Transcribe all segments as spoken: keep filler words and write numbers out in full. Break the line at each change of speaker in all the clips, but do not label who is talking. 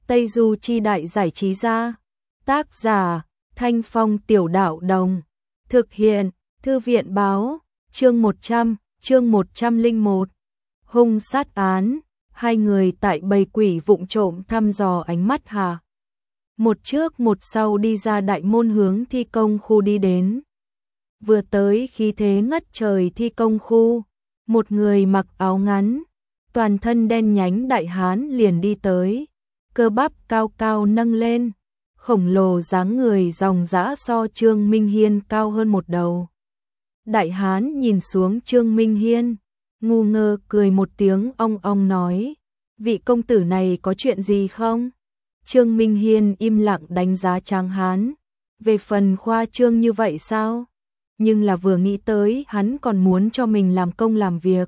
Tây Du Chi Đại Giải Trí Gia. Tác giả Thanh Phong Tiểu Đạo Đồng. Thực hiện Thư viện Báo. Chương một trăm, chương một trăm lẻ một. Hung sát án. Hai người tại bầy quỷ vụng trộm thăm dò ánh mắt Hà. Một trước một sau đi ra đại môn hướng thi công khu đi đến. Vừa tới khí thế ngất trời thi công khu, một người mặc áo ngắn, toàn thân đen nhánh đại hán liền đi tới, cơ bắp cao cao nâng lên, khổng lồ dáng người ròng rã so Trương Minh Hiên cao hơn một đầu. Đại hán nhìn xuống Trương Minh Hiên, ngu ngơ cười một tiếng ong ong nói, vị công tử này có chuyện gì không? Trương Minh Hiên im lặng đánh giá Tráng hán, về phần khoa trương như vậy sao? Nhưng là vừa nghĩ tới hắn còn muốn cho mình làm công làm việc.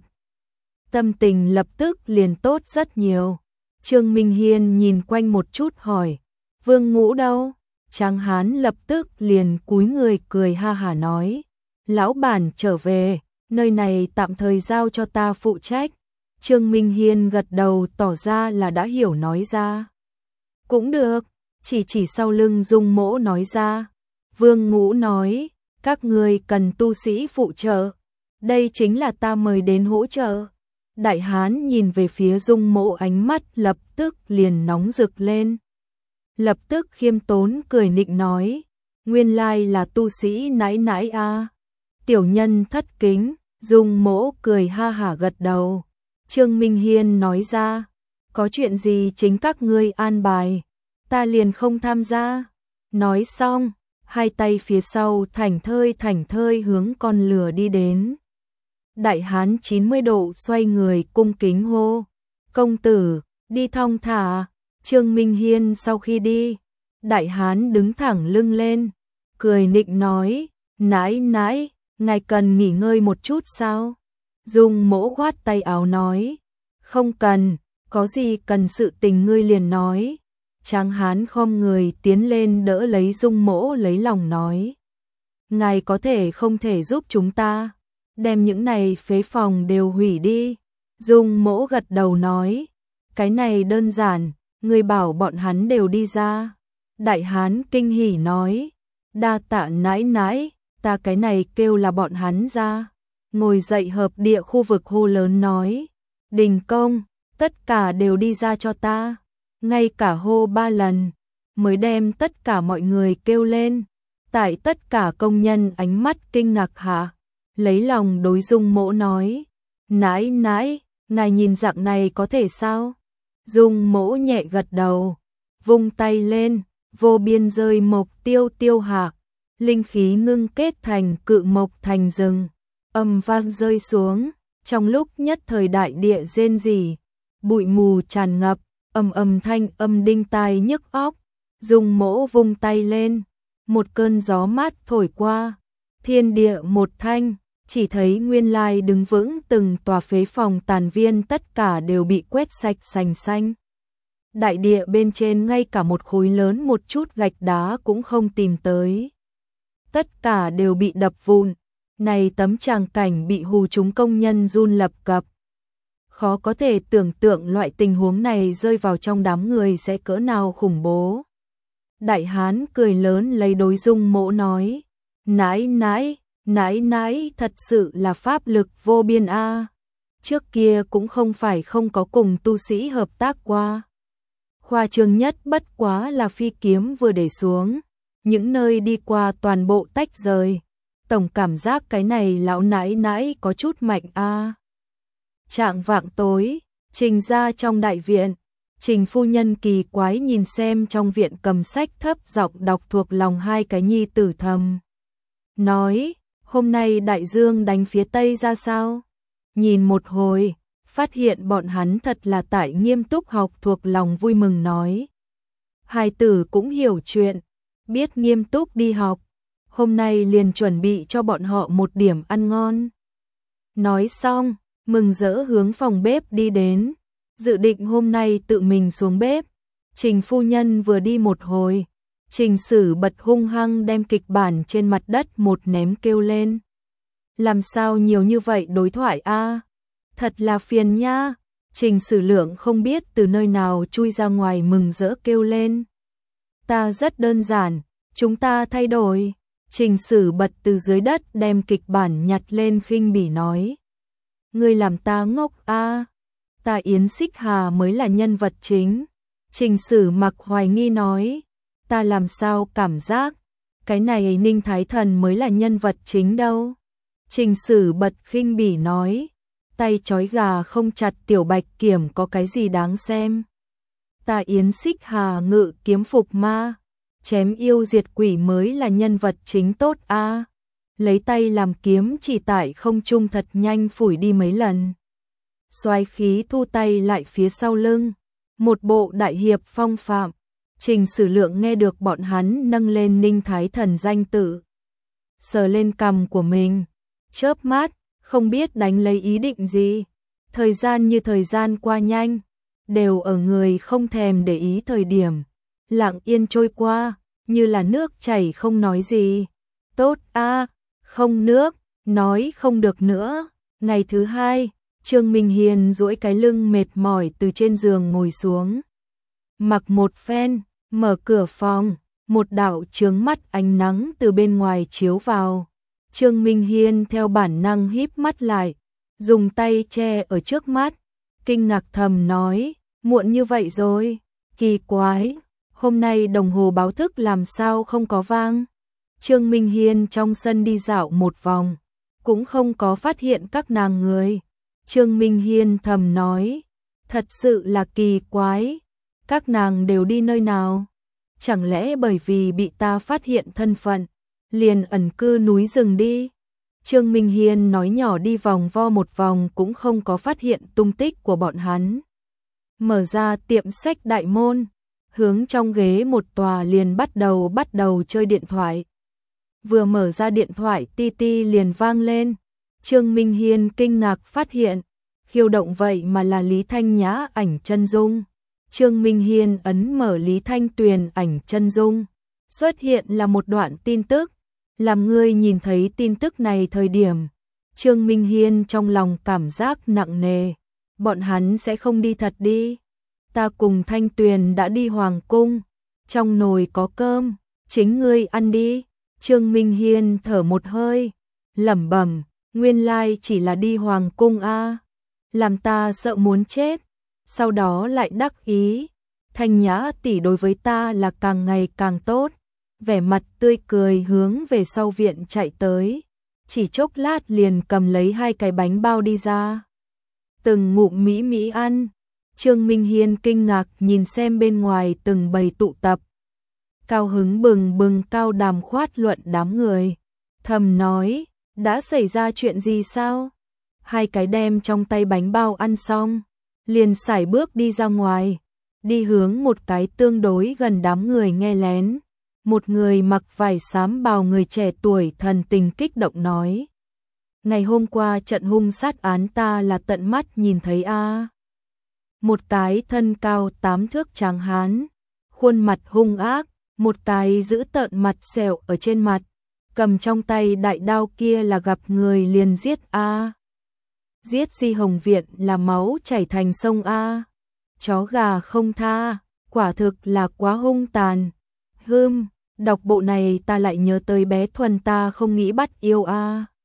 Tâm tình lập tức liền tốt rất nhiều. Trương Minh Hiên nhìn quanh một chút hỏi, Vương Ngũ đâu? Tráng hán lập tức liền cúi người cười ha hả nói, lão bản trở về, nơi này tạm thời giao cho ta phụ trách. Trương Minh Hiên gật đầu tỏ ra là đã hiểu nói ra. Cũng được, chỉ chỉ sau lưng Dung Mỗ nói ra. Vương Ngũ nói, các người cần tu sĩ phụ trợ, đây chính là ta mời đến hỗ trợ. Đại hán nhìn về phía Dung Mỗ ánh mắt lập tức liền nóng rực lên. Lập tức khiêm tốn cười nịnh nói, nguyên lai là tu sĩ nãi nãi a. Tiểu nhân thất kính. Dung Mỗ cười ha hả gật đầu. Trương Minh Hiên nói ra, có chuyện gì chính các ngươi an bài, ta liền không tham gia. Nói xong, hai tay phía sau thảnh thơi thảnh thơi hướng con lửa đi đến. Đại hán chín mươi độ xoay người cung kính hô, công tử, đi thong thả. Trương Minh Hiên sau khi đi, đại hán đứng thẳng lưng lên, cười nịnh nói, nãi nãi, ngài cần nghỉ ngơi một chút sao? Dung Mỗ khoát tay áo nói, không cần, có gì cần sự tình ngươi liền nói. Tráng hán khom người tiến lên đỡ lấy Dung Mỗ lấy lòng nói, ngài có thể không thể giúp chúng ta, đem những này phế phòng đều hủy đi. Dung Mỗ gật đầu nói, cái này đơn giản, ngươi bảo bọn hắn đều đi ra. Đại hán kinh hỉ nói, đa tạ nãi nãi, ta cái này kêu là bọn hắn ra. Ngồi dậy hợp địa khu vực hô lớn nói, đình công, tất cả đều đi ra cho ta. Ngay cả hô ba lần, mới đem tất cả mọi người kêu lên. Tại tất cả công nhân ánh mắt kinh ngạc hạ, lấy lòng đối Dung Mỗ nói, nãi nãi, ngài nhìn dạng này có thể sao? Dung Mỗ nhẹ gật đầu, vung tay lên, vô biên rơi mộc tiêu tiêu hạ, linh khí ngưng kết thành cự mộc thành rừng, âm vang rơi xuống, trong lúc nhất thời đại địa rên rỉ, bụi mù tràn ngập, ầm ầm thanh âm đinh tai nhức óc. Dung Mỗ vung tay lên, một cơn gió mát thổi qua, thiên địa một thanh, chỉ thấy nguyên lai đứng vững từng tòa phế phòng tàn viên tất cả đều bị quét sạch sành xanh. Đại địa bên trên ngay cả một khối lớn một chút gạch đá cũng không tìm tới. Tất cả đều bị đập vụn, này tấm tràng cảnh bị hù chúng công nhân run lập cập. Khó có thể tưởng tượng loại tình huống này rơi vào trong đám người sẽ cỡ nào khủng bố. Đại hán cười lớn lấy đối Dung Mỗ nói, nãi nãi, nãi nãi thật sự là pháp lực vô biên a. Trước kia cũng không phải không có cùng tu sĩ hợp tác qua. Khoa trương nhất bất quá là phi kiếm vừa để xuống, những nơi đi qua toàn bộ tách rời. Tổng cảm giác cái này lão nãi nãi có chút mạnh a. Trạng vạng tối, Trình ra trong đại viện, Trình phu nhân kỳ quái nhìn xem trong viện cầm sách thấp giọng đọc thuộc lòng hai cái nhi tử thầm. Nói, hôm nay đại dương đánh phía tây ra sao? Nhìn một hồi, phát hiện bọn hắn thật là tại nghiêm túc học thuộc lòng vui mừng nói. Hai tử cũng hiểu chuyện, biết nghiêm túc đi học, hôm nay liền chuẩn bị cho bọn họ một điểm ăn ngon. Nói xong, mừng rỡ hướng phòng bếp đi đến, dự định hôm nay tự mình xuống bếp. Trình phu nhân vừa đi một hồi, Trình Sử bật hung hăng đem kịch bản trên mặt đất một ném kêu lên. Làm sao nhiều như vậy đối thoại a? Thật là phiền nha. Trình Sử Lượng không biết từ nơi nào chui ra ngoài mừng rỡ kêu lên. Ta rất đơn giản, chúng ta thay đổi. Trình Sử bật từ dưới đất đem kịch bản nhặt lên khinh bỉ nói. Ngươi làm ta ngốc a, à. Ta Yến Xích Hà mới là nhân vật chính. Trình Sử Mặc hoài nghi nói. Ta làm sao cảm giác, cái này Ninh Thái Thần mới là nhân vật chính đâu. Trình Sử bật khinh bỉ nói. Tay trói gà không chặt Tiểu Bạch Kiểm có cái gì đáng xem. Ta Yến Xích Hà ngự kiếm phục ma, chém yêu diệt quỷ mới là nhân vật chính tốt a. À. Lấy tay làm kiếm chỉ tại không trung thật nhanh phủi đi mấy lần. Xoáy khí thu tay lại phía sau lưng, một bộ đại hiệp phong phạm. Trình Sử Lượng nghe được bọn hắn nâng lên Ninh Thái Thần danh tự, sờ lên cằm của mình, chớp mắt, không biết đánh lấy ý định gì. Thời gian như thời gian qua nhanh, đều ở người không thèm để ý thời điểm, lặng yên trôi qua, như là nước chảy không nói gì. Tốt a, à, không nước, nói không được nữa. Ngày thứ hai, Trương Minh Hiên duỗi cái lưng mệt mỏi từ trên giường ngồi xuống. Mặc một phen, mở cửa phòng, một đạo chướng mắt ánh nắng từ bên ngoài chiếu vào. Trương Minh Hiên theo bản năng híp mắt lại, dùng tay che ở trước mắt, kinh ngạc thầm nói, muộn như vậy rồi, kỳ quái, hôm nay đồng hồ báo thức làm sao không có vang. Trương Minh Hiên trong sân đi dạo một vòng, cũng không có phát hiện các nàng người. Trương Minh Hiên thầm nói, thật sự là kỳ quái, các nàng đều đi nơi nào? Chẳng lẽ bởi vì bị ta phát hiện thân phận, liền ẩn cư núi rừng đi? Trương Minh Hiên nói nhỏ đi vòng vo một vòng cũng không có phát hiện tung tích của bọn hắn. Mở ra tiệm sách đại môn, hướng trong ghế một tòa liền bắt đầu bắt đầu chơi điện thoại. Vừa mở ra điện thoại ti ti liền vang lên. Trương Minh Hiên kinh ngạc phát hiện, khiêu động vậy mà là Lý Thanh Nhã ảnh chân dung. Trương Minh Hiên ấn mở Lý Thanh Tuyền ảnh chân dung, xuất hiện là một đoạn tin tức. Làm người nhìn thấy tin tức này thời điểm, Trương Minh Hiên trong lòng cảm giác nặng nề. Bọn hắn sẽ không đi thật đi. Ta cùng Thanh Tuyền đã đi Hoàng Cung, trong nồi có cơm, chính ngươi ăn đi. Trương Minh Hiên thở một hơi, lẩm bẩm, nguyên lai chỉ là đi Hoàng Cung a, làm ta sợ muốn chết. Sau đó lại đắc ý, Thanh Nhã tỷ đối với ta là càng ngày càng tốt. Vẻ mặt tươi cười hướng về sau viện chạy tới, chỉ chốc lát liền cầm lấy hai cái bánh bao đi ra. Từng ngụm mỹ mỹ ăn. Trương Minh Hiên kinh ngạc nhìn xem bên ngoài từng bầy tụ tập. Cao hứng bừng bừng cao đàm khoát luận đám người. Thầm nói, đã xảy ra chuyện gì sao? Hai cái đem trong tay bánh bao ăn xong, liền sải bước đi ra ngoài, đi hướng một cái tương đối gần đám người nghe lén. Một người mặc vải xám bào người trẻ tuổi thần tình kích động nói. Ngày hôm qua trận hung sát án ta là tận mắt nhìn thấy a. À. Một cái thân cao tám thước tráng hán, khuôn mặt hung ác, một cái giữ tợn mặt sẹo ở trên mặt, cầm trong tay đại đao kia là gặp người liền giết a. À. Giết Di Hồng Viện là máu chảy thành sông a. À. Chó gà không tha, quả thực là quá hung tàn. Hừm, đọc bộ này ta lại nhớ tới bé Thuần ta không nghĩ bắt yêu a. À.